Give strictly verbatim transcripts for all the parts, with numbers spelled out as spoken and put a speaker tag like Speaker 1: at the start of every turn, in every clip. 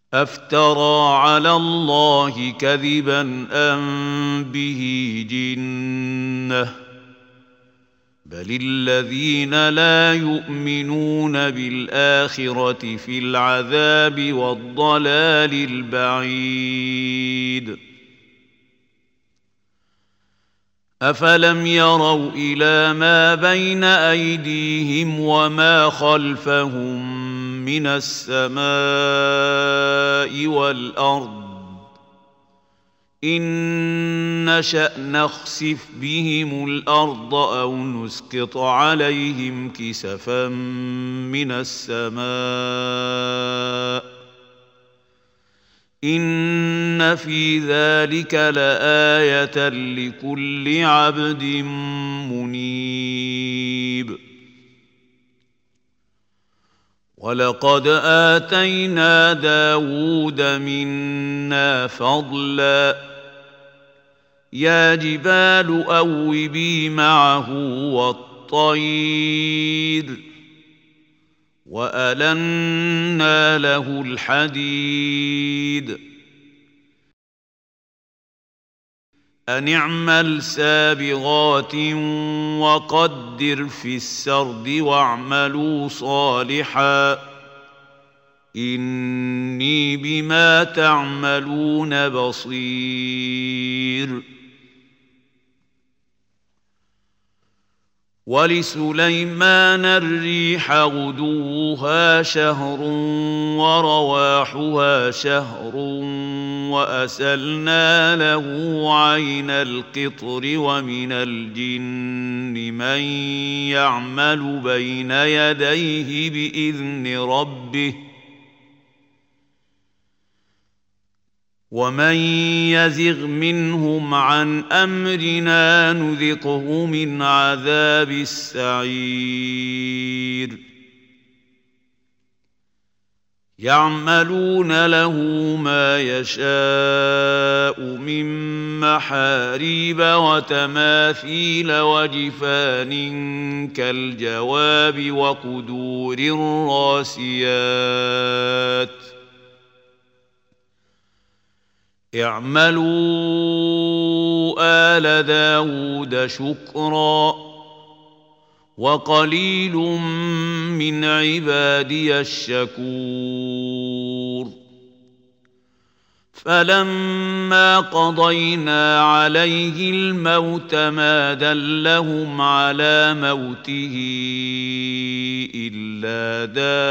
Speaker 1: أفترى على الله كذبا أم به جنة بل الذين لا يؤمنون بالآخرة في العذاب والضلال البعيد أفلم يروا إلى ما بين أيديهم وما خلفهم من السماء والأرض إن نشأ نخسف بهم الأرض أو نسقط عليهم كسفا من السماء إن في ذلك لآية لكل عبد منيب ولقد آتينا داود منا فضلا يا جبال أوبي معه والطير وألنا له الحديد أن اعمل سابغات وقدر في السرد واعملوا صالحا إني بما تعملون بصير ولسليمان الريح غدوها شهر ورواحها شهر وأسلنا له عين القطر ومن الجن من يعمل بين يديه بإذن ربه ومن يزغ منهم عن أمرنا نذقه من عذاب السعير يعملون له ما يشاء من محاريب وتماثيل وجفان كالجواب وقدور الراسيات اعملوا آل داود شكرا وقليل من عبادي الشكور فلما قضينا عليه الموت ما دلهم على موته إلا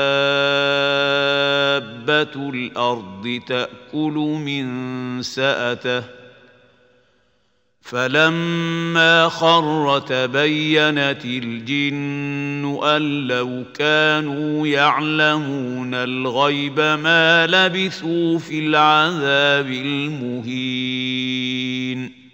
Speaker 1: دابة الأرض تأكل من سأته فلما خر تبينت الجن أن لو كانوا يعلمون الغيب ما لبثوا في العذاب المهين